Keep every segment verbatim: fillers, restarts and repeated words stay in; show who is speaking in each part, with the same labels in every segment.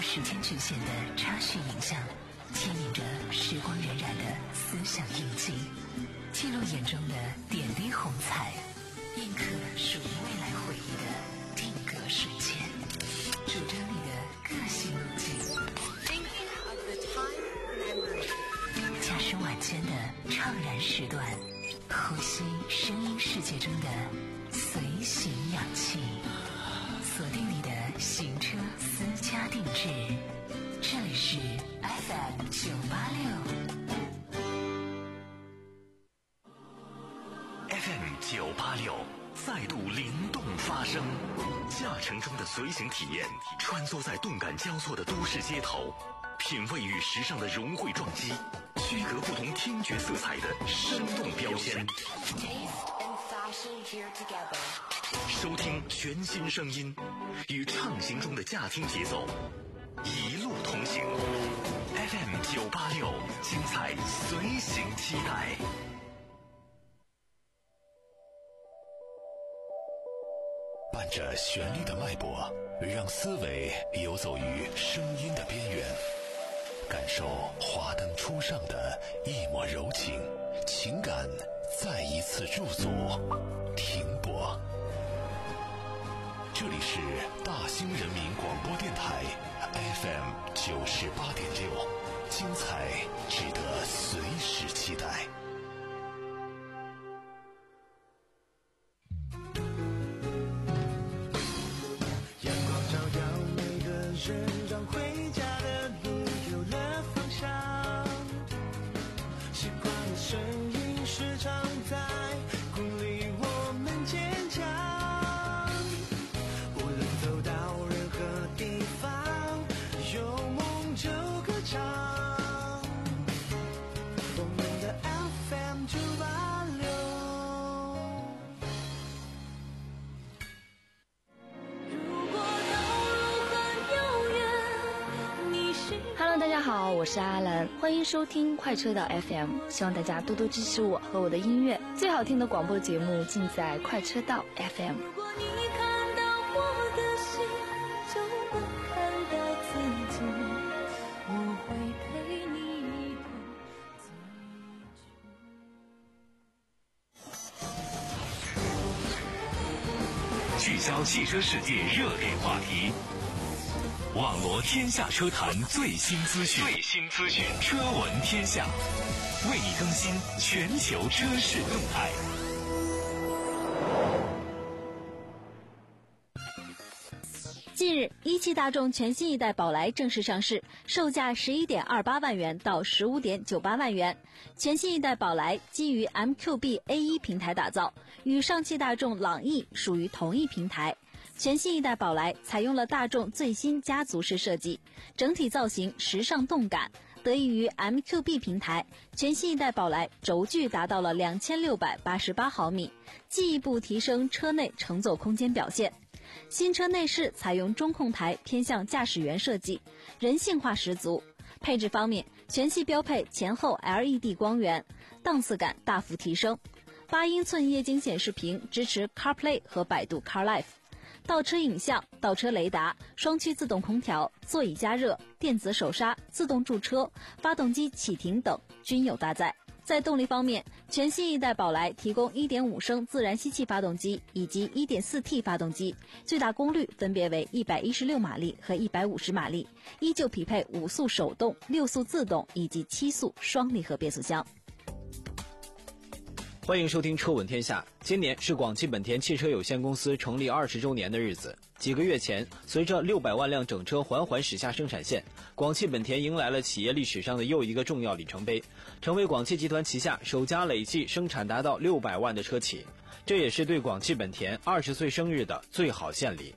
Speaker 1: 时间局限的插叙影像，牵引着时光荏苒的思想印记，记录眼中的点滴红彩，印刻属于未来回忆的定格瞬间，主张你的个性路径。驾驶晚间的怅然时段，呼吸声音世界中的随行氧气，锁定你的行车私家定制。这里是 F M 九八六
Speaker 2: F M 九八六再度灵动发声，驾乘中的随行体验，穿梭在动感交错的都市街头，品味与时尚的融汇撞击，区隔不同听觉色彩的生动标签，收听全新声音，与畅行中的驾听节奏一路同行。 F M 九八六，精彩随行期待。伴着旋律的脉搏，让思维游走于声音的边缘，感受华灯初上的一抹柔情，情感再一次驻足停泊。这里是大兴人民广播电台 F M 九十八点六，精彩值得随时期待。
Speaker 3: 阳光照耀每个人，让回家的路有了方向。习惯的声音时常在鼓励我们坚强。无论走到任何地方，有梦就歌唱。我们的 F M 九八六。
Speaker 4: Hello， 大家好，我是阿兰，欢迎收听快车道 F M， 希望大家多多支持我和我的音乐，最好听的广播节目尽在快车道 F M。
Speaker 5: 如果你看到我的心，就能看到自己，我会陪你一
Speaker 2: 同聚焦汽车世界热点话题，网罗天下车坛最新资讯，最新资讯，车闻天下，为你更新全球车市动态。
Speaker 6: 近日，一汽大众全新一代宝来正式上市，售价 十一点二八万元到 十五点九八万元。全新一代宝来基于 M Q B A 一 平台打造，与上汽大众朗逸属于同一平台。全新一代宝来采用了大众最新家族式设计，整体造型时尚动感。得益于 M Q B 平台，全新一代宝来轴距达到了两千六百八十八毫米，进一步提升车内乘坐空间表现。新车内饰采用中控台偏向驾驶员设计，人性化十足。配置方面，全系标配前后 L E D 光源，档次感大幅提升。八英寸液晶显示屏支持 CarPlay 和百度 CarLife， 倒车影像、倒车雷达、双区自动空调、座椅加热、电子手刹、自动驻车、发动机启停等均有搭载。在动力方面，全新一代宝来提供 一点五升自然吸气发动机以及 一点四 T 发动机，最大功率分别为一百一十六马力和一百五十马力，依旧匹配五速手动、六速自动以及七速双离合变速箱。
Speaker 7: 欢迎收听车闻天下。今年是广汽本田汽车有限公司成立二十周年的日子。几个月前，随着六百万辆整车缓缓驶下生产线，广汽本田迎来了企业历史上的又一个重要里程碑，成为广汽集团旗下首家累计生产达到六百万的车企。这也是对广汽本田二十岁生日的最好献礼。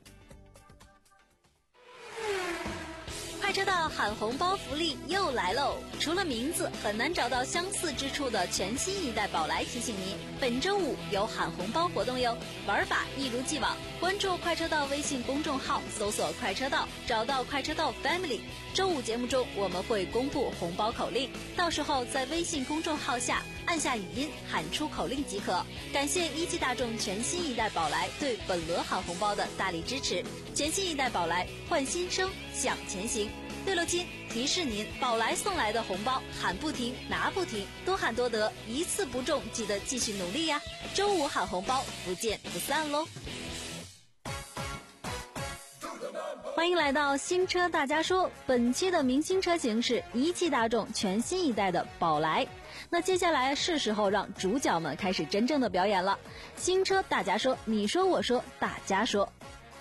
Speaker 6: 快车道喊红包福利又来喽！除了名字很难找到相似之处的全新一代宝来提醒您，本周五有喊红包活动哟！玩法一如既往，关注快车道微信公众号，搜索快车道，找到快车道 Family。周五节目中我们会公布红包口令，到时候在微信公众号下按下语音喊出口令即可。感谢一汽大众全新一代宝来对本轮喊红包的大力支持。全新一代宝来，换新生，向前行。对了亲，提示您，宝来送来的红包喊不停，拿不停，多喊多得，一次不中记得继续努力呀！周五喊红包，不见不散喽！欢迎来到新车大家说，本期的明星车型是一汽大众全新一代的宝来。那接下来是时候让主角们开始真正的表演了。新车大家说，你说我说大家说。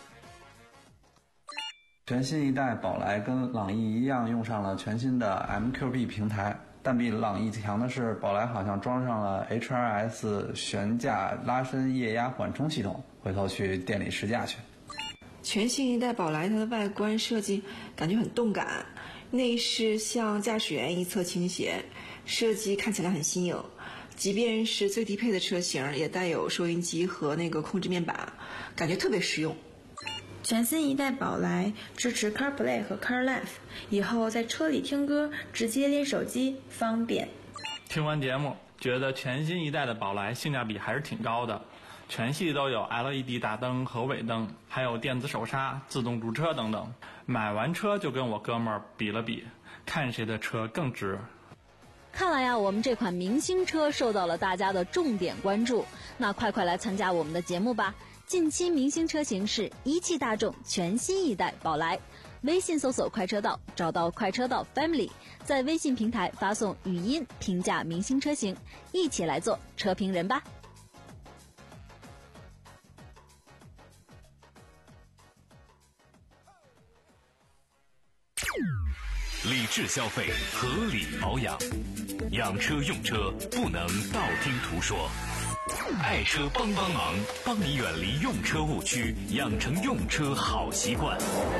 Speaker 8: 全新一代宝来跟朗逸一样用上了全新的 M Q B 平台，但比朗逸强的是，宝来好像装上了 H R S 悬架拉伸液压缓冲系统，回头去店里试驾去。
Speaker 9: 全新一代宝来它的外观设计感觉很动感，内饰向驾驶员一侧倾斜，设计看起来很新颖。即便是最低配的车型也带有收音机和那个控制面板，感觉特别实用。
Speaker 10: 全新一代宝来支持 CarPlay 和 CarLife， 以后在车里听歌直接连手机方便。
Speaker 11: 听完节目觉得全新一代的宝来性价比还是挺高的，全系都有 L E D 大灯和尾灯，还有电子手刹、自动驻车等等。买完车就跟我哥们儿比了比，看谁的车更值。
Speaker 6: 看来呀，我们这款明星车受到了大家的重点关注，那快快来参加我们的节目吧！近期明星车型是一汽大众全新一代宝来，微信搜索快车道，找到快车道 Family， 在微信平台发送语音评价明星车型，一起来做车评人吧。
Speaker 2: 理智消费，合理保养，养车用车不能道听途说。爱车帮帮忙，帮你远离用车误区，养成用车好习惯。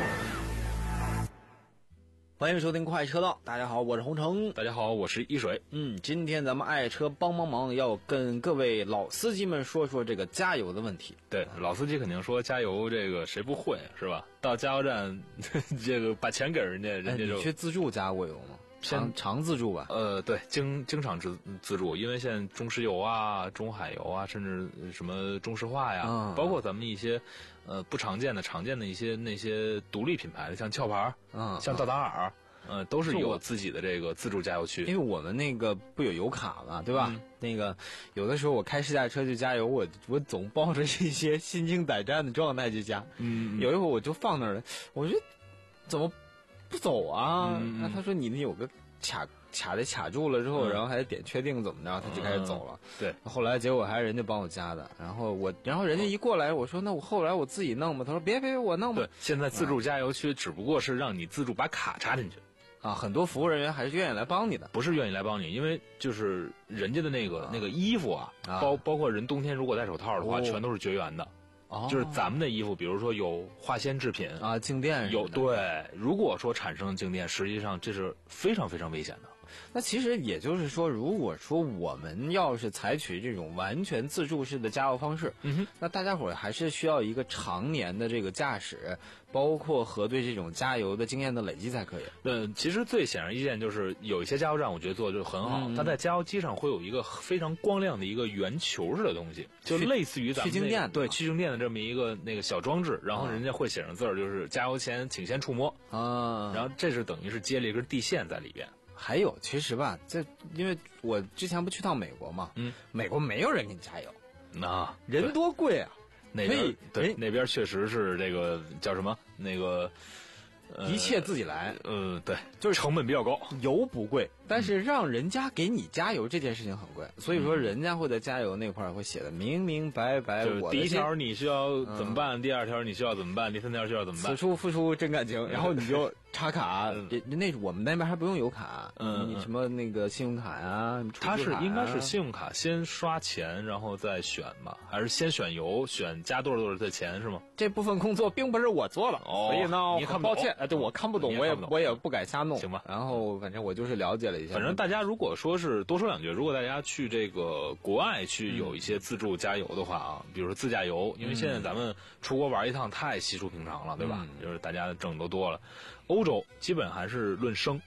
Speaker 7: 欢迎收听快车道，大家好，我是洪城。
Speaker 12: 大家好，我是一水。
Speaker 7: 嗯，今天咱们爱车帮帮忙要跟各位老司机们说说这个加油的问题。
Speaker 12: 对，老司机肯定说加油这个谁不会是吧？到加油站这个把钱给人家，人家就、
Speaker 7: 哎、你去自助加过油吗？常常自助吧？
Speaker 12: 呃，对，经经常自自助，因为现在中石油啊、中海油啊，甚至什么中石化呀，
Speaker 7: 嗯、
Speaker 12: 包括咱们一些呃不常见的、常见的一些那些独立品牌的，像壳牌，
Speaker 7: 嗯，
Speaker 12: 像道达尔，呃，都是有自己的这个自助加油区。
Speaker 7: 因为我们那个不有油卡嘛，对吧？嗯、那个有的时候我开试驾车去加油，我我总抱着一些心惊胆战的状态去加。嗯，有一会儿我就放那儿了，我说怎么不走啊？那、嗯、他说你那有个卡卡的卡住了之后、嗯，然后还得点确定怎么着，他就开始走了。
Speaker 12: 嗯、对，
Speaker 7: 后来结果还是人家帮我加的，然后我，然后人家一过来，我说那我后来我自己弄吧，他说别别我弄吧。
Speaker 12: 对，现在自助加油区只不过是让你自助把卡插进去。
Speaker 7: 啊，很多服务人员还是愿意来帮你的，
Speaker 12: 不是愿意来帮你，因为就是人家的那个、啊、那个衣服啊，啊包包括人冬天如果戴手套的话，哦、全都是绝缘的。哦，就是咱们的衣服，比如说有化纤制品
Speaker 7: 啊，静电
Speaker 12: 有对，如果说产生静电，实际上这是非常非常危险的。
Speaker 7: 那其实也就是说，如果说我们要是采取这种完全自助式的加油方式，
Speaker 12: 嗯哼，
Speaker 7: 那大家伙还是需要一个常年的这个驾驶，包括和对这种加油的经验的累积才可以。
Speaker 12: 呃，其实最显而易见就是有一些加油站，我觉得做的就很好，嗯、它在加油机上会有一个非常光亮的一一个圆球似的东西，就类似于咱们、那个、
Speaker 7: 去静电，
Speaker 12: 对去静电的这么一个那个小装置，然后人家会写上字儿，就是加油前请先触摸
Speaker 7: 啊，
Speaker 12: 然后这是等于是接了一根地线在里边。
Speaker 7: 还有，其实吧，这因为我之前不去趟美国嘛，
Speaker 12: 嗯，
Speaker 7: 美国没有人给你加油，
Speaker 12: 啊，
Speaker 7: 人多贵啊，
Speaker 12: 那边对那边确实是这个叫什么那个。
Speaker 7: 呃、一切自己来，
Speaker 12: 呃，对，就是成本比较高，
Speaker 7: 油不贵，但是让人家给你加油这件事情很贵，嗯、所以说人家会在加油那块儿会写的明明白白。
Speaker 12: 我第一条你需要怎么办、嗯？第二条你需要怎么办？第三条需要怎么办？
Speaker 7: 此处付出真感情，然后你就插卡，嗯、那我们那边还不用油卡，
Speaker 12: 嗯，
Speaker 7: 你什么那个信用卡呀、啊，
Speaker 12: 它是应该是信用卡先刷钱，然后再选吧，还是先选油，选加多少多少的钱是吗？
Speaker 7: 这部分工作并不是我做的，
Speaker 12: 哦、
Speaker 7: 所以呢，
Speaker 12: 你很
Speaker 7: 抱歉，哎，对我看不懂，我也我也不敢瞎弄，
Speaker 12: 行吧？
Speaker 7: 然后反正我就是了解了一下，
Speaker 12: 反正大家如果说是多说两句，如果大家去这个国外去有一些自助加油的话啊，比如说自驾游，因为现在咱们出国玩一趟太稀疏平常了，对吧？
Speaker 7: 嗯、
Speaker 12: 就是大家挣都多了，欧洲基本还是论升。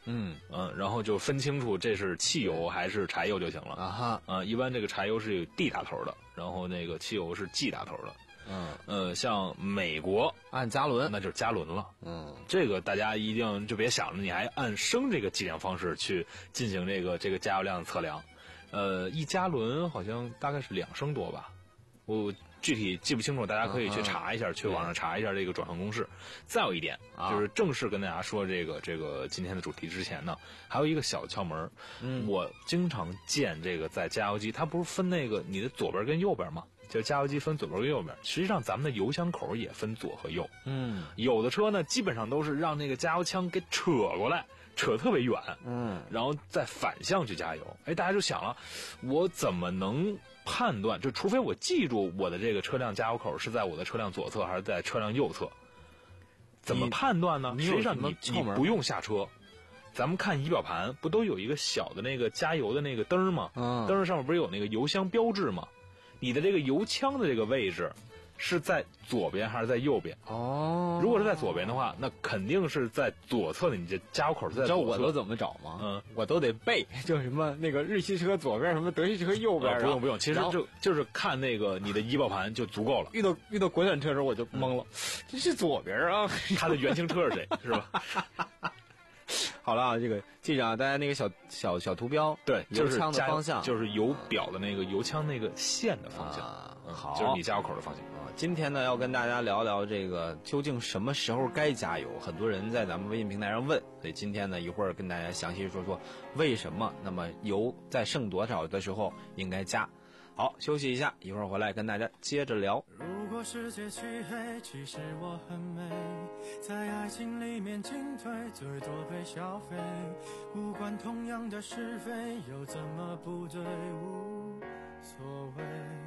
Speaker 12: 嗯嗯，然后就分清楚这是汽油还是柴油就行了
Speaker 7: 啊哈。
Speaker 12: 呃，一般这个柴油是有 D 打头的，然后那个汽油是 G 打头的。
Speaker 7: 嗯
Speaker 12: 呃，像美国
Speaker 7: 按加仑，
Speaker 12: 那就是加仑了。
Speaker 7: 嗯，
Speaker 12: 这个大家一定就别想着你还按升这个计量方式去进行这个这个加油量的测量。呃，一加仑好像大概是两升多吧，我具体记不清楚，大家可以去查一下，嗯、去网上查一下这个转换公式。再有一点，啊、就是正式跟大家说这个这个今天的主题之前呢，还有一个小窍门。嗯，我经常见这个在加油机，它不是分那个你的左边跟右边吗？就加油机分左边跟右边，实际上咱们的油箱口也分左和右。
Speaker 7: 嗯，
Speaker 12: 有的车呢，基本上都是让那个加油枪给扯过来，扯特别远，
Speaker 7: 嗯，
Speaker 12: 然后再反向去加油。哎，大家就想了，我怎么能判断？就除非我记住我的这个车辆加油口是在我的车辆左侧还是在车辆右侧，怎么判断呢？实际上你你不用下车。咱们看仪表盘，不都有一个小的那个加油的那个灯吗？
Speaker 7: 嗯，
Speaker 12: 灯上面不是有那个油箱标志吗？你的这个油枪的这个位置是在左边还是在右边？
Speaker 7: 哦，
Speaker 12: 如果是在左边的话，那肯定是在左侧的，你这加油口是在左侧。
Speaker 7: 你知道我都怎么找吗？
Speaker 12: 嗯，
Speaker 7: 我都得背，就什么那个日系车左边，什么德系车右边。
Speaker 12: 呃、不用不用，其实就就是看那个你的仪表盘就足够了。
Speaker 7: 遇到遇到国产车的时候我就懵了，嗯、这是左边啊？
Speaker 12: 它的原型车是谁？是吧？
Speaker 7: 好了啊，这个记着啊，大家那个小小小图标，
Speaker 12: 对，
Speaker 7: 油枪的方向，
Speaker 12: 就是油表的那个油枪那个线的方向，
Speaker 7: 啊、好，
Speaker 12: 就是你加油口的方向
Speaker 7: 啊。今天呢，要跟大家聊聊这个究竟什么时候该加油，很多人在咱们微信平台上问，所以今天呢，一会儿跟大家详细说说为什么，那么油在剩多少的时候应该加。好，休息一下，一会儿回来跟大家接着聊。
Speaker 3: 如果世界漆黑，其实我很美，在爱情里面进退，最多被消费，无关同样的是非，又怎么不对，无所谓。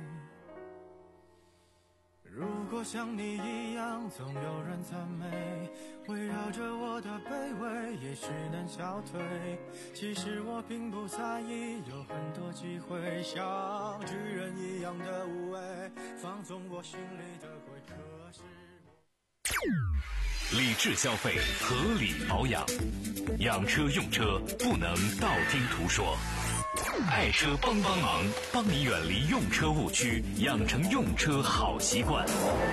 Speaker 3: 如果像你一样，总有人赞美，围绕着我的卑微，也许能消退。其实我并不在意，有很多机会，像巨人一样的无畏，放纵我心里的鬼。可是
Speaker 2: 理智消费，合理保养，养车用车不能道听途说。爱车帮帮忙，帮你远离用车误区，养成用车好习惯。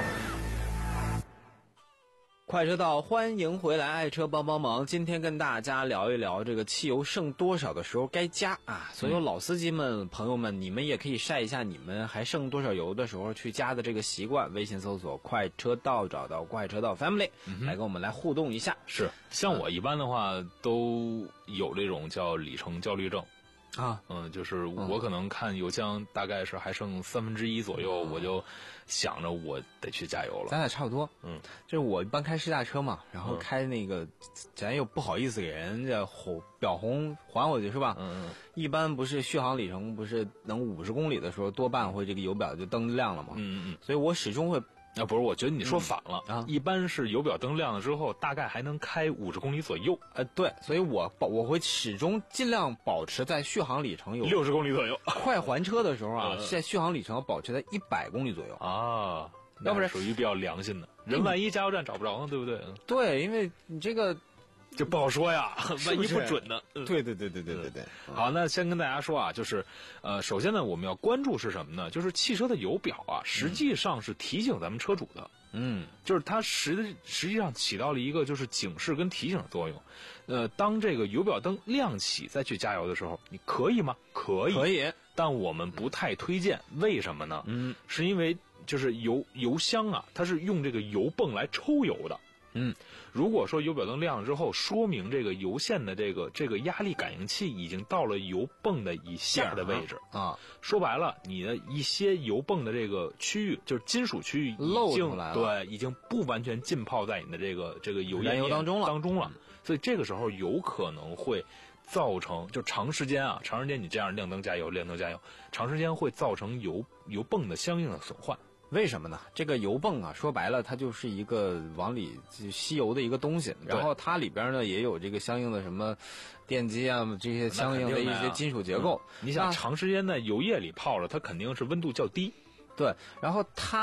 Speaker 7: 快车道，欢迎回来，爱车帮帮忙。今天跟大家聊一聊这个汽油剩多少的时候该加啊！所有老司机们、朋友们，你们也可以晒一下你们还剩多少油的时候去加的这个习惯。微信搜索快车道，找到快车道 family，、嗯、来跟我们来互动一下。
Speaker 12: 是，像我一般的话、嗯、都有这种叫里程焦虑症。
Speaker 7: 啊，
Speaker 12: 嗯，就是我可能看油箱大概是还剩三分之一左右、嗯，我就想着我得去加油了。
Speaker 7: 咱俩差不多，
Speaker 12: 嗯，
Speaker 7: 就是我一般开试驾车嘛，然后开那个，嗯、咱又不好意思给人家红表红还回去是吧？
Speaker 12: 嗯嗯。
Speaker 7: 一般不是续航里程不是能五十公里的时候，多半会这个油表就灯亮了嘛。
Speaker 12: 嗯嗯。
Speaker 7: 所以我始终会。
Speaker 12: 啊，不是，我觉得你说反了、
Speaker 7: 嗯、啊！
Speaker 12: 一般是油表灯亮了之后，大概还能开五十公里左右。
Speaker 7: 呃，对，所以我保我会始终尽量保持在续航里程有
Speaker 12: 六十公里左右。
Speaker 7: 快还车的时候啊，在续航里程保持在一百公里左右
Speaker 12: 啊，
Speaker 7: 要不然
Speaker 12: 属于比较良心的。人万一加油站找不着呢，对不对？
Speaker 7: 对，因为你这个。
Speaker 12: 就不好说呀，万一不准呢？
Speaker 7: 对对对对对对对。
Speaker 12: 好，那先跟大家说啊，就是，呃，首先呢，我们要关注是什么呢？就是汽车的油表啊，实际上是提醒咱们车主的。
Speaker 7: 嗯，
Speaker 12: 就是它实实际上起到了一个就是警示跟提醒的作用。呃，当这个油表灯亮起再去加油的时候，你可以吗？可以，
Speaker 7: 可以，
Speaker 12: 但我们不太推荐。为什么呢？
Speaker 7: 嗯，
Speaker 12: 是因为就是油油箱啊，它是用这个油泵来抽油的。
Speaker 7: 嗯，
Speaker 12: 如果说油表灯亮了之后，说明这个油线的这个这个压力感应器已经到了油泵的以下的位置
Speaker 7: 啊。
Speaker 12: 说白了，你的一些油泵的这个区域，就是金属区域，
Speaker 7: 漏出来了，
Speaker 12: 对，已经不完全浸泡在你的这个这个油
Speaker 7: 燃油当中了
Speaker 12: 当中了。所以这个时候有可能会造成，就长时间啊，长时间你这样亮灯加油，亮灯加油，长时间会造成油油泵的相应的损坏。
Speaker 7: 为什么呢？这个油泵啊，说白了，它就是一个往里吸油的一个东西，然后它里边呢也有这个相应的什么电机啊，这些相应的一些金属结构。
Speaker 12: 嗯、你想长时间在油液里泡着，它肯定是温度较低。
Speaker 7: 对，然后它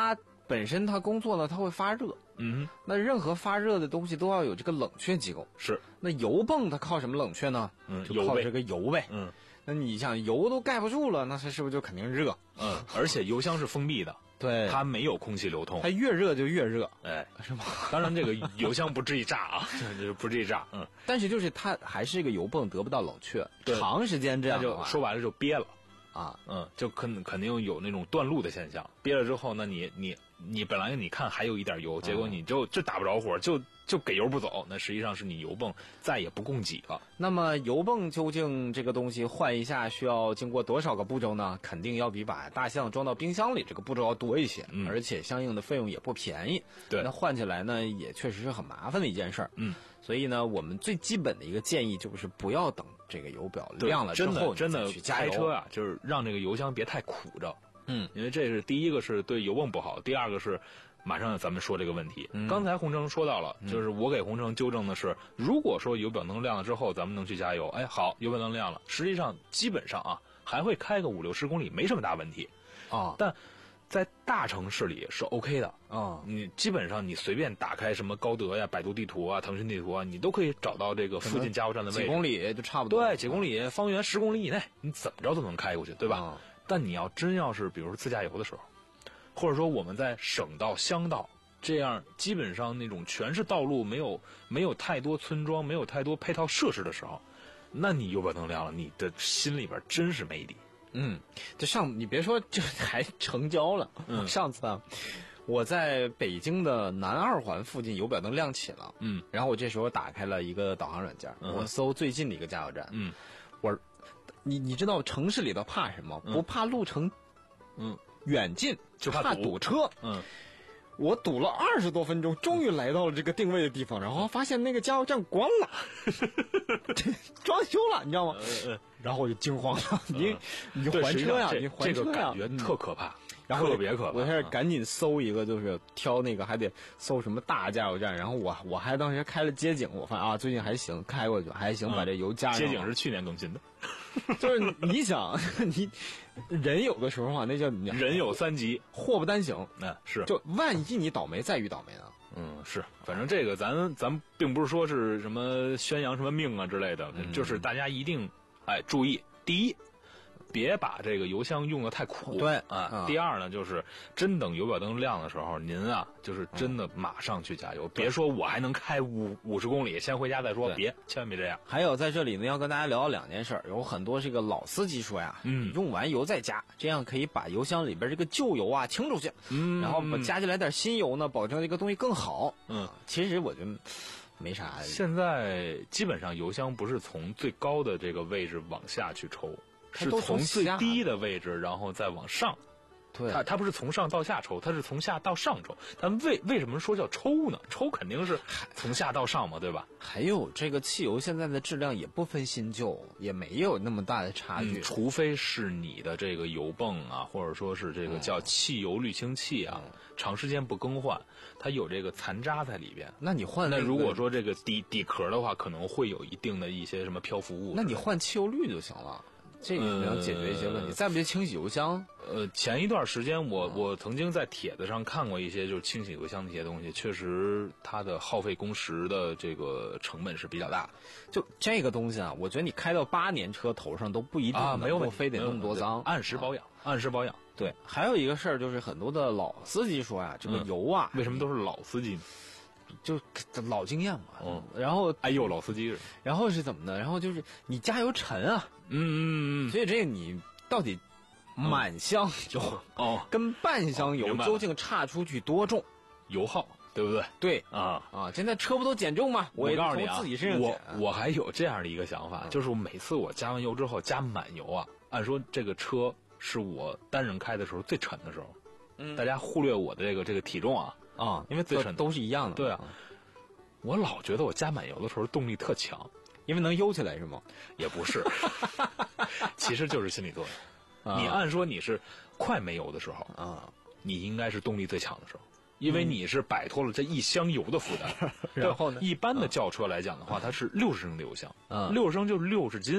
Speaker 7: 本身它工作呢，它会发热。
Speaker 12: 嗯，
Speaker 7: 那任何发热的东西都要有这个冷却机构。
Speaker 12: 是。
Speaker 7: 那油泵它靠什么冷却呢？
Speaker 12: 嗯，
Speaker 7: 就靠这个油呗。
Speaker 12: 嗯。
Speaker 7: 那你想油都盖不住了，那它是不是就肯定热？
Speaker 12: 嗯，而且油箱是封闭的。
Speaker 7: 对，
Speaker 12: 它没有空气流通，
Speaker 7: 它越热就越热，
Speaker 12: 哎，
Speaker 7: 是吗？
Speaker 12: 当然，这个油箱不至于炸啊，就是不至于炸，嗯。
Speaker 7: 但是就是它还是一个油泵得不到冷却，长时间这样
Speaker 12: 就说白了就憋了
Speaker 7: 啊，
Speaker 12: 嗯，就肯肯定有那种断路的现象。憋了之后，那你你你本来你看还有一点油，结果你就就打不着火，就就给油不走，那实际上是你油泵再也不供给了。
Speaker 7: 那么油泵究竟这个东西换一下需要经过多少个步骤呢？肯定要比把大象装到冰箱里这个步骤要多一些，
Speaker 12: 嗯，
Speaker 7: 而且相应的费用也不便宜。
Speaker 12: 对，
Speaker 7: 那换起来呢也确实是很麻烦的一件事儿。
Speaker 12: 嗯，
Speaker 7: 所以呢，我们最基本的一个建议就是不要等这个油表亮了之后
Speaker 12: 真的
Speaker 7: 去加油。
Speaker 12: 开车啊，就是让这个油箱别太苦着。
Speaker 7: 嗯，
Speaker 12: 因为这是第一个是对油泵不好，第二个是马上咱们说这个问题。
Speaker 7: 嗯、
Speaker 12: 刚才洪城说到了，就是我给洪城纠正的是，如果说油表灯亮了之后，咱们能去加油，哎，好，油表灯亮了，实际上基本上啊还会开个五六十公里，没什么大问题
Speaker 7: 啊。
Speaker 12: 但在大城市里是 OK 的
Speaker 7: 啊，
Speaker 12: 你基本上你随便打开什么高德呀、百度地图啊、腾讯地图啊，你都可以找到这个附近加油站的位置，
Speaker 7: 几公里就差不多。
Speaker 12: 对，几公里，方圆十公里以内，你怎么着都能开过去，对吧？
Speaker 7: 啊，
Speaker 12: 但你要真要是比如说自驾游的时候，或者说我们在省道、乡道这样基本上那种全是道路，没有没有太多村庄，没有太多配套设施的时候，那你油表灯亮了，你的心里边真是没底。
Speaker 7: 嗯，就上你别说，这还成交了。
Speaker 12: 嗯，
Speaker 7: 上次啊，我在北京的南二环附近油表灯亮起了。
Speaker 12: 嗯，
Speaker 7: 然后我这时候打开了一个导航软件，
Speaker 12: 嗯、
Speaker 7: 我搜最近的一个加油站。
Speaker 12: 嗯，
Speaker 7: 我，你你知道城市里头怕什么？
Speaker 12: 嗯、
Speaker 7: 不怕路程，
Speaker 12: 嗯，
Speaker 7: 远近，
Speaker 12: 就
Speaker 7: 怕
Speaker 12: 堵
Speaker 7: 车。
Speaker 12: 嗯。
Speaker 7: 我堵了二十多分钟，终于来到了这个定位的地方，然后发现那个加油站关了，装修了，你知道吗？
Speaker 12: 呃、
Speaker 7: 然后我就惊慌了，你、
Speaker 12: 呃、
Speaker 7: 你还车呀，你还车呀，
Speaker 12: 这个感觉特可怕，
Speaker 7: 然后
Speaker 12: 特别可怕。
Speaker 7: 我开始赶紧搜一个，就是挑那个还得搜什么大加油站，然后我我还当时开了街景，我发现啊最近还行，开过去还行，把这油加上。
Speaker 12: 街景是去年更新的。
Speaker 7: 就是你想，你人有的时候啊，那叫
Speaker 12: 人有三急，
Speaker 7: 祸不单行。
Speaker 12: 那、嗯、是，
Speaker 7: 就万一你倒霉再遇倒霉呢？
Speaker 12: 嗯，是，反正这个咱咱并不是说是什么宣扬什么命啊之类的，
Speaker 7: 嗯、
Speaker 12: 就是大家一定哎注意，第一，别把这个油箱用的太苦，
Speaker 7: 对
Speaker 12: 啊。
Speaker 7: 嗯、
Speaker 12: 第二呢，就是真等油表灯亮的时候，您啊，就是真的马上去加油，嗯、别说我还能开五五十公里，先回家再说，别，千万别这样。
Speaker 7: 还有在这里呢，要跟大家聊两件事儿，有很多这个老司机说呀，
Speaker 12: 嗯，
Speaker 7: 用完油再加，这样可以把油箱里边这个旧油啊清出去，
Speaker 12: 嗯，
Speaker 7: 然后把加进来点新油呢，保证这个东西更好。
Speaker 12: 嗯，
Speaker 7: 其实我觉得没啥。
Speaker 12: 现在基本上油箱不是从最高的这个位置往下去抽。是从最低的位置，然后再往上。
Speaker 7: 对，
Speaker 12: 它它不是从上到下抽，它是从下到上抽。它为为什么说叫抽呢？抽肯定是从下到上嘛，对吧？
Speaker 7: 还有这个汽油现在的质量也不分新旧，也没有那么大的差距。
Speaker 12: 嗯、除非是你的这个油泵啊，或者说是这个叫汽油滤清器啊，嗯、长时间不更换，它有这个残渣在里边。
Speaker 7: 那你换、
Speaker 12: 那个、那如果说这个底底壳的话，可能会有一定的一些什么漂浮物。
Speaker 7: 那你换汽油滤就行了。这个能解决一些问题，呃、再不就清洗油箱。
Speaker 12: 呃，前一段时间我、嗯、我曾经在帖子上看过一些就是清洗油箱的一些东西，确实它的耗费工时的这个成本是比较大的。
Speaker 7: 就这个东西啊，我觉得你开到八年车头上都不一定
Speaker 12: 啊，没有问题，
Speaker 7: 非得那么多脏，
Speaker 12: 按时保养，
Speaker 7: 啊、
Speaker 12: 按时保养。
Speaker 7: 对，还有一个事儿就是很多的老司机说呀，这个油啊，
Speaker 12: 嗯、为什么都是老司机呢？
Speaker 7: 就老经验嘛，
Speaker 12: 嗯，
Speaker 7: 然后
Speaker 12: 哎呦，老司机是，
Speaker 7: 然后是怎么呢？然后就是你加油沉啊，
Speaker 12: 嗯嗯嗯，
Speaker 7: 所以这个你到底满箱油、
Speaker 12: 嗯、哦
Speaker 7: 跟半箱油究竟差出去多重？
Speaker 12: 油耗对不对？
Speaker 7: 对
Speaker 12: 啊
Speaker 7: 啊，现在车不都减重吗？
Speaker 12: 我
Speaker 7: 也
Speaker 12: 告诉你啊，
Speaker 7: 自己身上
Speaker 12: 我我还有这样的一个想法，嗯、就是每次我加完油之后加满油啊，按说这个车是我单人开的时候最沉的时候，
Speaker 7: 嗯，
Speaker 12: 大家忽略我的这个这个体重啊。
Speaker 7: 啊，
Speaker 12: 因为最沉
Speaker 7: 都是一样的。
Speaker 12: 对啊，我老觉得我加满油的时候动力特强，
Speaker 7: 因为能悠起来是吗？
Speaker 12: 也不是，其实就是心理作用。啊、你按说你是快没油的时候
Speaker 7: 啊，
Speaker 12: 你应该是动力最强的时候，因为你是摆脱了这一箱油的负担。
Speaker 7: 然后呢，
Speaker 12: 一般的轿车来讲的话，它是六十升的油箱，
Speaker 7: 嗯，
Speaker 12: 六十升就是六十斤啊。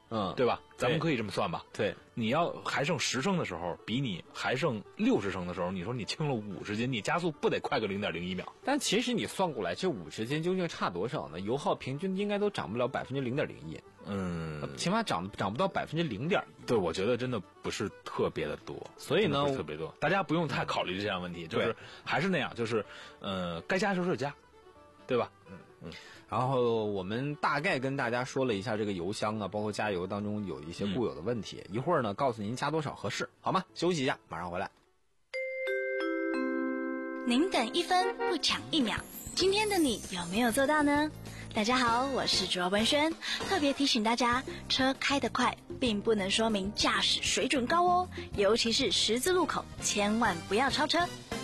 Speaker 12: 嗯，对吧？咱们可以这么算吧。
Speaker 7: 对，
Speaker 12: 你要还剩十升的时候，比你还剩六十升的时候，你说你轻了五十斤，你加速不得快个零点零一秒？
Speaker 7: 但其实你算过来，这五十斤究竟差多少呢？油耗平均应该都涨不了百分之零点零一，
Speaker 12: 嗯，
Speaker 7: 起码涨涨不到百分之零点一。
Speaker 12: 对，我觉得真的不是特别的多，
Speaker 7: 所以呢，
Speaker 12: 不是特别多，大家不用太考虑这样问题，就是还是那样，就是呃，该加的时候就加，对吧？
Speaker 7: 嗯嗯。然后我们大概跟大家说了一下这个油箱啊，包括加油当中有一些固有的问题。嗯、一会儿呢，告诉您加多少合适，好吗？休息一下，马上回来。
Speaker 13: 您等一分不抢一秒，今天的你有没有做到呢？大家好，我是卓文萱，特别提醒大家，车开得快并不能说明驾驶水准高哦，尤其是十字路口，千万不要超车。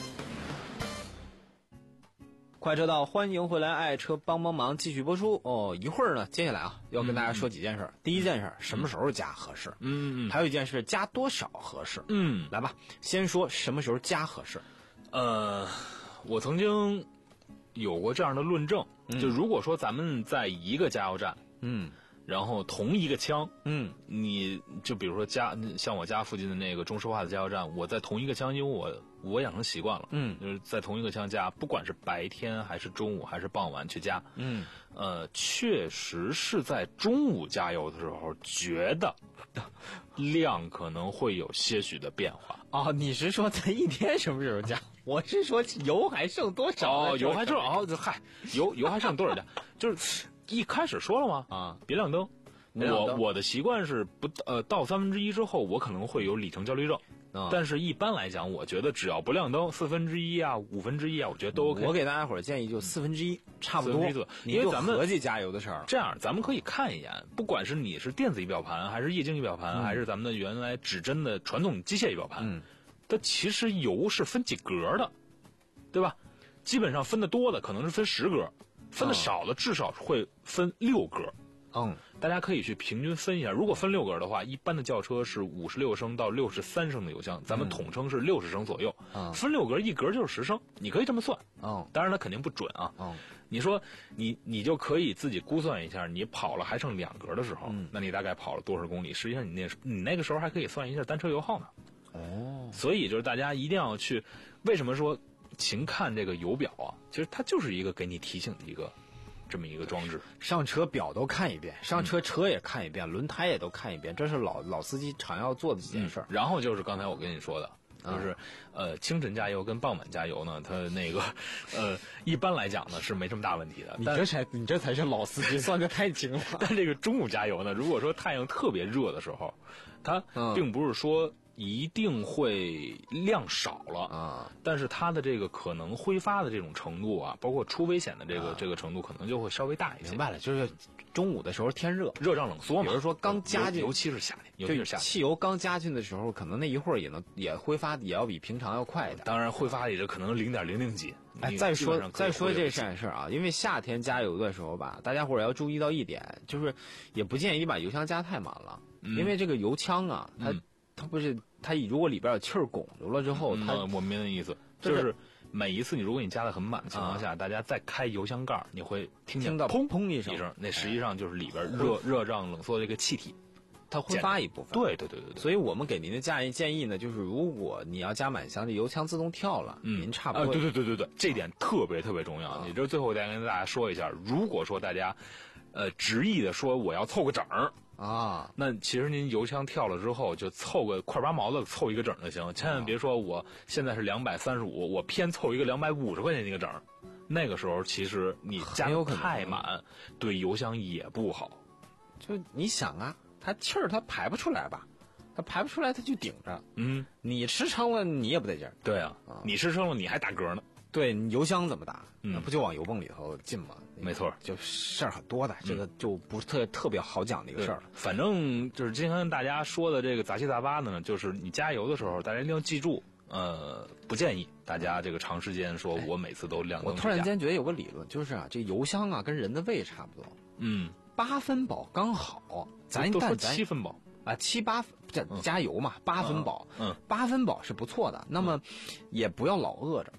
Speaker 7: 快车道，欢迎回来，爱车帮帮忙继续播出哦。一会儿呢，接下来啊，要跟大家说几件事。嗯、第一件事，什么时候加合适？
Speaker 12: 嗯嗯。
Speaker 7: 还有一件事，加多少合适？
Speaker 12: 嗯，
Speaker 7: 来吧，先说什么时候加合适。
Speaker 12: 呃，我曾经有过这样的论证，嗯、就如果说咱们在一个加油站，
Speaker 7: 嗯。
Speaker 12: 然后同一个枪，
Speaker 7: 嗯，
Speaker 12: 你就比如说家像我家附近的那个中石化的加油站，我在同一个枪，因为我我养成习惯了，
Speaker 7: 嗯，
Speaker 12: 就是在同一个枪加，不管是白天还是中午还是傍晚去加，
Speaker 7: 嗯，
Speaker 12: 呃，确实是在中午加油的时候觉得量可能会有些许的变化。
Speaker 7: 哦，你是说在一天什么时候加？我是说油还剩多少？
Speaker 12: 哦，油还剩哦，嗨，油油还剩多少加？就是。一开始说了吗？
Speaker 7: 啊，
Speaker 12: 别亮灯。我我的习惯是不呃到三分之一之后，我可能会有里程焦虑症。
Speaker 7: 啊，
Speaker 12: 但是一般来讲，我觉得只要不亮灯，四分之一啊，五分之一啊，我觉得都 OK。
Speaker 7: 我给大家伙儿建议就四分之一，差不多。
Speaker 12: 因为咱们
Speaker 7: 合计加油的事儿，
Speaker 12: 这样咱们可以看一眼，不管是你是电子仪表盘，还是液晶仪表盘，
Speaker 7: 嗯、
Speaker 12: 还是咱们的原来指针的传统机械仪表盘，
Speaker 7: 嗯，
Speaker 12: 它其实油是分几格的，对吧？基本上分的多的可能是分十格。分的少的至少会分六格，
Speaker 7: 嗯，
Speaker 12: 大家可以去平均分一下。如果分六格的话，一般的轿车是五十六升到六十三升的油箱，咱们统称是六十升左右。
Speaker 7: 嗯，
Speaker 12: 分六格，一格就是十升，你可以这么算。
Speaker 7: 嗯，
Speaker 12: 当然它肯定不准啊。
Speaker 7: 嗯，
Speaker 12: 你说你你就可以自己估算一下，你跑了还剩两格的时候，
Speaker 7: 嗯，
Speaker 12: 那你大概跑了多少公里？实际上你那你那个时候还可以算一下单车油耗呢。
Speaker 7: 哦，
Speaker 12: 所以就是大家一定要去，为什么说？勤看这个油表啊，其实它就是一个给你提醒的一个这么一个装置。
Speaker 7: 上车表都看一遍，上车车也看一遍，嗯、轮胎也都看一遍，这是老老司机常要做的几件事儿、
Speaker 12: 嗯。然后就是刚才我跟你说的，就是、嗯、呃清晨加油跟傍晚加油呢，它那个呃一般来讲呢是没这么大问题的。
Speaker 7: 你这才你这才是老司机，算得太精了。
Speaker 12: 但这个中午加油呢，如果说太阳特别热的时候，它并不是说。一定会量少了
Speaker 7: 啊，
Speaker 12: 但是它的这个可能挥发的这种程度啊，包括出危险的这个、啊、这个程度，可能就会稍微大一些。
Speaker 7: 明白了，就是中午的时候天热，
Speaker 12: 热胀冷缩嘛。
Speaker 7: 比如说刚加进，
Speaker 12: 尤其是夏天，尤其是夏天，
Speaker 7: 汽油刚加进的时候，可能那一会儿也能也挥发，也要比平常要快一点。
Speaker 12: 当然，挥发也就可能零点零零几。
Speaker 7: 哎，再说再说这件事啊，因为夏天加油的时候吧，大家伙儿要注意到一点，就是也不建议把油箱加太满了，
Speaker 12: 嗯、
Speaker 7: 因为这个油枪啊，它、嗯、它不是。它如果里边有气儿拱住了之后，它、
Speaker 12: 嗯、我明白意思，就是每一次你如果你加的很满的情况下，啊、大家再开油箱盖，你会听见
Speaker 7: 听到砰砰
Speaker 12: 一
Speaker 7: 声，
Speaker 12: 声，那实际上就是里边热、哎、热胀冷缩的这个气体，
Speaker 7: 它挥发一部分。
Speaker 12: 对对对对对。
Speaker 7: 所以我们给您的建议建议呢，就是如果你要加满箱，这油枪自动跳了，
Speaker 12: 嗯，
Speaker 7: 您差不多。
Speaker 12: 啊、对对对对对，这点特别特别重要。
Speaker 7: 啊、
Speaker 12: 也就是最后再跟大家说一下，如果说大家，呃，执意的说我要凑个整儿。
Speaker 7: 啊，
Speaker 12: 那其实您油枪跳了之后，就凑个块八毛的凑一个整就行，千万别说我现在是两百三十五，我偏凑一个两百五十块钱一个整，那个时候其实你加太满，对油箱也不好。
Speaker 7: 就你想啊，它气儿它排不出来吧？它排不出来，它就顶着。
Speaker 12: 嗯，
Speaker 7: 你吃撑了，你也不得劲儿。
Speaker 12: 对啊，啊你吃撑了，你还打嗝呢。
Speaker 7: 对，你油箱怎么打？
Speaker 12: 嗯，
Speaker 7: 那不就往油泵里头进吗？
Speaker 12: 没错，
Speaker 7: 就事儿很多的，这个就不是特特别好讲的一个事儿了。
Speaker 12: 反正就是今天跟大家说的这个杂七杂八的呢，就是你加油的时候，大家一定要记住，呃，不建议大家这个长时间说我每次都亮灯。
Speaker 7: 我突然间觉得有个理论，就是啊，这油箱啊跟人的胃差不多，
Speaker 12: 嗯，
Speaker 7: 八分饱刚好。咱
Speaker 12: 都说七分饱
Speaker 7: 啊，七八加加油嘛，八分饱，
Speaker 12: 嗯，
Speaker 7: 八分饱是不错的。那么也不要老饿着。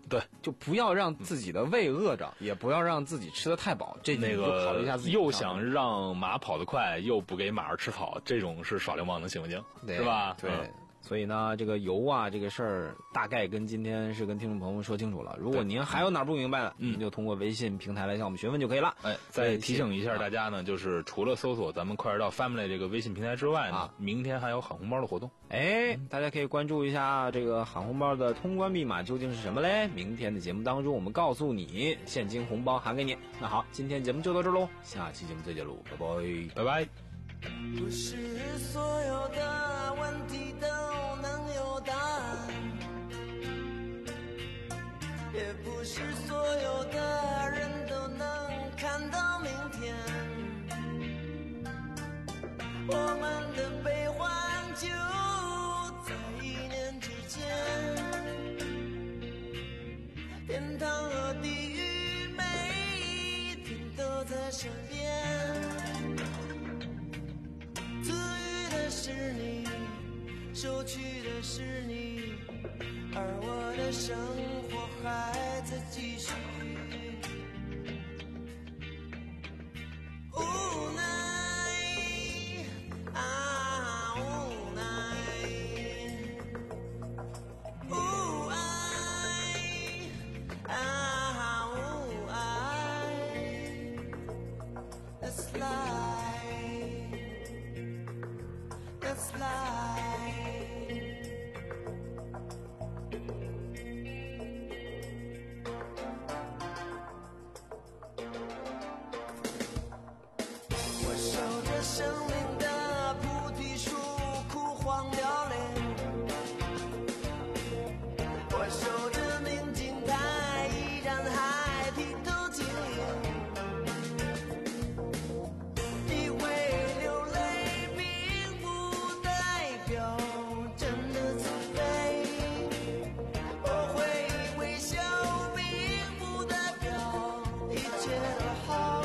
Speaker 12: 对，
Speaker 7: 就不要让自己的胃饿着，嗯、也不要让自己吃得太饱。这
Speaker 12: 那
Speaker 7: 个考虑一下自己。
Speaker 12: 又想让马跑得快，又不给马儿吃草，这种是耍流氓的行不行？是吧？
Speaker 7: 对。
Speaker 12: 嗯
Speaker 7: 所以呢，这个油啊，这个事儿大概跟今天是跟听众朋友们说清楚了。如果您还有哪儿不明白的，您就通过微信平台来向我们询问就可以了。
Speaker 12: 哎，再提醒一下大家呢，就是除了搜索咱们快车道 Family 这个微信平台之外呢，啊、明天还有喊红包的活动。
Speaker 7: 哎，大家可以关注一下这个喊红包的通关密码究竟是什么嘞？明天的节目当中我们告诉你，现金红包喊给你。那好，今天节目就到这喽，下期节目再见喽，拜拜，
Speaker 12: 拜拜。
Speaker 3: 不是所有的问题都能有答案，也不是所有的人都能看到明天。我们的悲欢就在一念之间，天堂和地狱每一天都在身边。是你，收去的是你，而我的生活还在继续。无奈啊，无奈，无爱啊，无爱 ，That's life。That's life. 我守着生命的菩提树，枯黄凋零。我守着明镜台，依然还剔透晶莹。你会流泪并不代表真的自卑，我会微笑并不代表一切都好。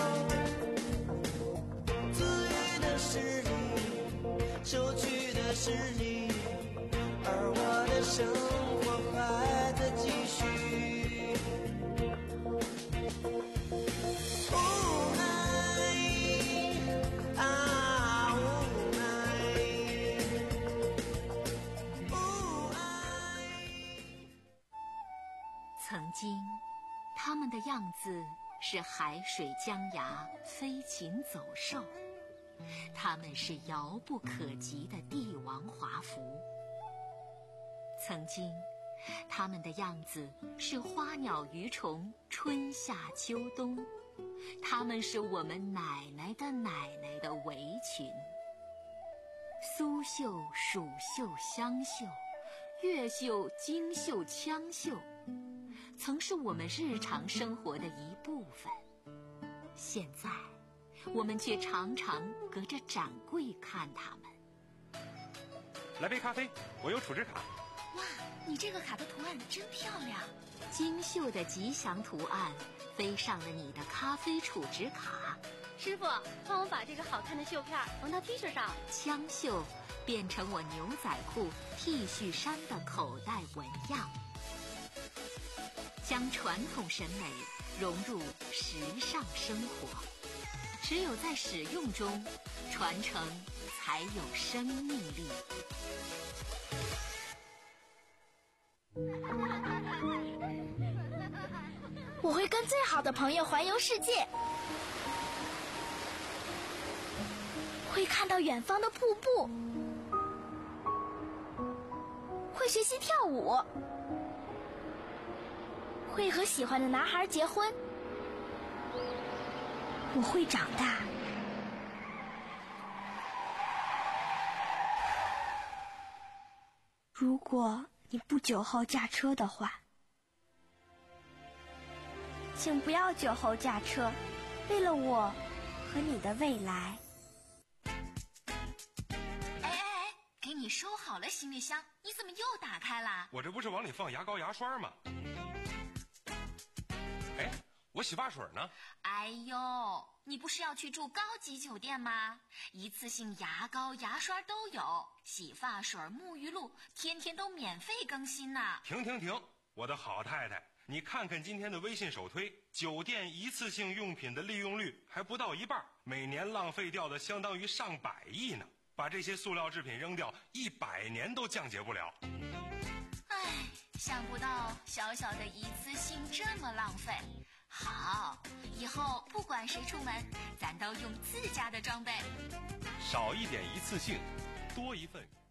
Speaker 3: 赐予的是你，收取的是你，而我的生活还在继续。无奈啊，无奈，无爱。
Speaker 1: 曾经，他们的样子是海水江崖、飞禽走兽，他们是遥不可及的帝王华服。曾经，他们的样子是花鸟鱼虫、春夏秋冬，他们是我们奶奶的奶奶的围裙。苏绣、蜀绣、湘绣，越绣、京绣、羌绣，曾是我们日常生活的一部分。现在，我们却常常隔着展柜看它们。
Speaker 14: 来杯咖啡，我有储值卡。
Speaker 1: 哇，你这个卡的图案真漂亮！精绣的吉祥图案飞上了你的咖啡储值卡。
Speaker 15: 师傅，帮我把这个好看的绣片缝到 T 恤上。
Speaker 1: 枪绣变成我牛仔裤、T 恤衫的口袋纹样，将传统审美融入时尚生活。只有在使用中，传承才有生命力。
Speaker 16: 我会跟最好的朋友环游世界，会看到远方的瀑布，会学习跳舞，会和喜欢的男孩结婚。我会长大。如果你不酒后驾车的话，请不要酒后驾车，为了我和你的未来。
Speaker 1: 哎哎哎，给你收好了行李箱，你怎么又打开了？
Speaker 14: 我这不是往里放牙膏牙刷吗？哎，我洗发水呢？
Speaker 1: 哎呦，你不是要去住高级酒店吗？一次性牙膏牙刷都有，洗发水沐浴露天天都免费更新呢。
Speaker 14: 停停停，我的好太太， 你看看今天的微信首推，酒店一次性用品的利用率还不到一半，每年浪费掉的相当于上百亿呢。把这些塑料制品扔掉，一百年都降解不了。
Speaker 17: 唉，想不到小小的一次性这么浪费。好，以后不管谁出门，咱都用自家的装备。
Speaker 14: 少一点一次性，多一份